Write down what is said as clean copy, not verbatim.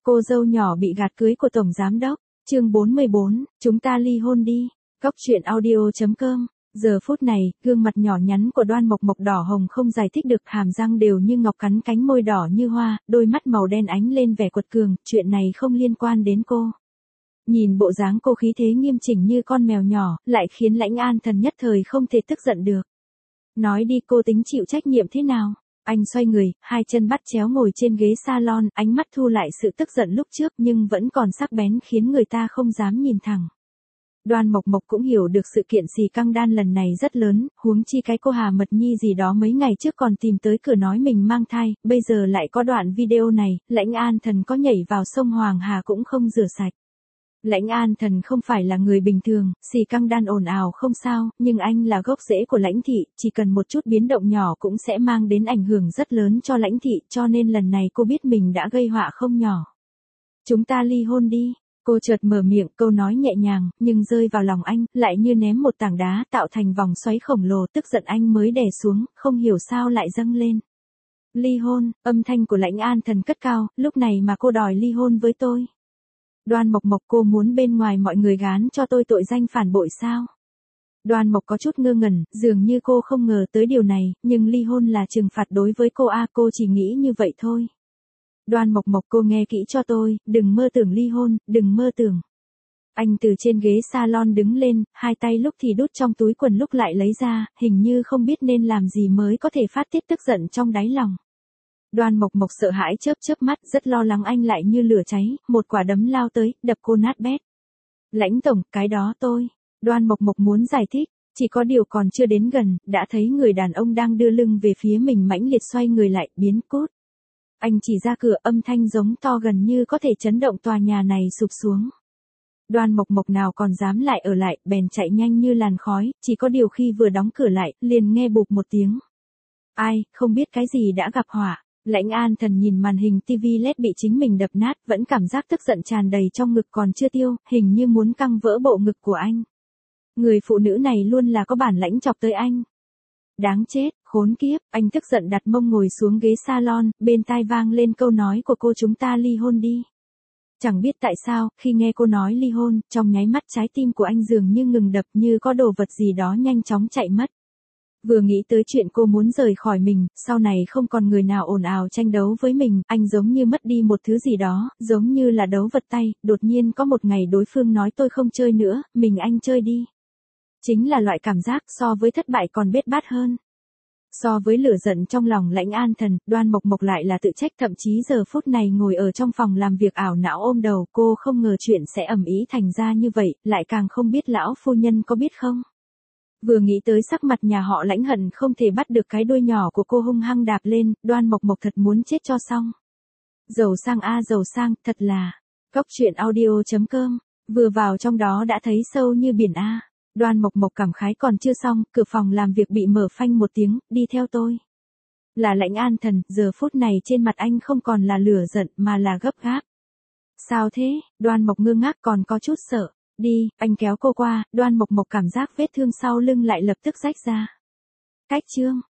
Cô dâu nhỏ bị gạt cưới của tổng giám đốc. Chương 44, chúng ta ly hôn đi. Cóc truyện audio.com. Giờ phút này, gương mặt nhỏ nhắn của Đoan Mộc Mộc đỏ hồng không giải thích được, hàm răng đều như ngọc, cắn cánh môi đỏ như hoa, đôi mắt màu đen ánh lên vẻ quật cường, chuyện này không liên quan đến cô. Nhìn bộ dáng cô khí thế nghiêm chỉnh như con mèo nhỏ, lại khiến Lãnh An Thần nhất thời không thể tức giận được. Nói đi, cô tính chịu trách nhiệm thế nào? Anh xoay người, hai chân bắt chéo ngồi trên ghế salon, ánh mắt thu lại sự tức giận lúc trước nhưng vẫn còn sắc bén khiến người ta không dám nhìn thẳng. Đoan Mộc Mộc cũng hiểu được sự kiện xì căng đan lần này rất lớn, huống chi cái cô Hà Mật Nhi gì đó mấy ngày trước còn tìm tới cửa nói mình mang thai, bây giờ lại có đoạn video này, Lãnh An Thần có nhảy vào sông Hoàng Hà cũng không rửa sạch. Lãnh An Thần không phải là người bình thường, xì căng đan ồn ào không sao, nhưng anh là gốc rễ của Lãnh thị, chỉ cần một chút biến động nhỏ cũng sẽ mang đến ảnh hưởng rất lớn cho Lãnh thị, cho nên lần này cô biết mình đã gây họa không nhỏ. Chúng ta ly hôn đi. Cô chợt mở miệng, câu nói nhẹ nhàng, nhưng rơi vào lòng anh, lại như ném một tảng đá tạo thành vòng xoáy khổng lồ, tức giận anh mới đè xuống, không hiểu sao lại dâng lên. Ly hôn, âm thanh của Lãnh An Thần cất cao, lúc này mà cô đòi ly hôn với tôi. Đoan Mộc Mộc, cô muốn bên ngoài mọi người gán cho tôi tội danh phản bội sao? Đoan Mộc có chút ngơ ngẩn, dường như cô không ngờ tới điều này, nhưng ly hôn là trừng phạt đối với cô cô chỉ nghĩ như vậy thôi. Đoan Mộc Mộc, cô nghe kỹ cho tôi, đừng mơ tưởng ly hôn, đừng mơ tưởng. Anh từ trên ghế salon đứng lên, hai tay lúc thì đút trong túi quần lúc lại lấy ra, hình như không biết nên làm gì mới có thể phát tiết tức giận trong đáy lòng. Đoan Mộc Mộc sợ hãi chớp chớp mắt, rất lo lắng anh lại như lửa cháy, một quả đấm lao tới, đập cô nát bét. Lãnh tổng, cái đó tôi. Đoan Mộc Mộc muốn giải thích, chỉ có điều còn chưa đến gần, đã thấy người đàn ông đang đưa lưng về phía mình mãnh liệt xoay người lại, biến cút. Anh chỉ ra cửa, âm thanh giống to gần như có thể chấn động tòa nhà này sụp xuống. Đoan Mộc Mộc nào còn dám lại ở lại, bèn chạy nhanh như làn khói, chỉ có điều khi vừa đóng cửa lại, liền nghe bụp một tiếng. Ai, không biết cái gì đã gặp họa. Lãnh An Thần nhìn màn hình TV LED bị chính mình đập nát, vẫn cảm giác tức giận tràn đầy trong ngực còn chưa tiêu, hình như muốn căng vỡ bộ ngực của anh. Người phụ nữ này luôn là có bản lãnh chọc tới anh. Đáng chết, khốn kiếp, anh tức giận đặt mông ngồi xuống ghế salon, bên tai vang lên câu nói của cô, chúng ta ly hôn đi. Chẳng biết tại sao, khi nghe cô nói ly hôn, trong nháy mắt trái tim của anh dường như ngừng đập, như có đồ vật gì đó nhanh chóng chạy mất. Vừa nghĩ tới chuyện cô muốn rời khỏi mình, sau này không còn người nào ồn ào tranh đấu với mình, anh giống như mất đi một thứ gì đó, giống như là đấu vật tay, đột nhiên có một ngày đối phương nói tôi không chơi nữa, mình anh chơi đi. Chính là loại cảm giác so với thất bại còn bết bát hơn. So với lửa giận trong lòng Lãnh An Thần, Đoan Mộc Mộc lại là tự trách, thậm chí giờ phút này ngồi ở trong phòng làm việc ảo não ôm đầu, cô không ngờ chuyện sẽ ầm ĩ thành ra như vậy, lại càng không biết lão phu nhân có biết không. Vừa nghĩ tới sắc mặt nhà họ Lãnh hận không thể bắt được cái đuôi nhỏ của cô hung hăng đạp lên, Đoan Mộc Mộc thật muốn chết cho xong. Giàu sang giàu sang, thật là. Cóc truyện audio.com, vừa vào trong đó đã thấy sâu như biển a. Đoan Mộc Mộc cảm khái còn chưa xong, cửa phòng làm việc bị mở phanh một tiếng, đi theo tôi. Là Lãnh An Thần, giờ phút này trên mặt anh không còn là lửa giận mà là gấp gáp. Sao thế? Đoan Mộc ngơ ngác còn có chút sợ. Đi, anh kéo cô qua, Đoan Mộc Mộc cảm giác vết thương sau lưng lại lập tức rách ra. Cách chương.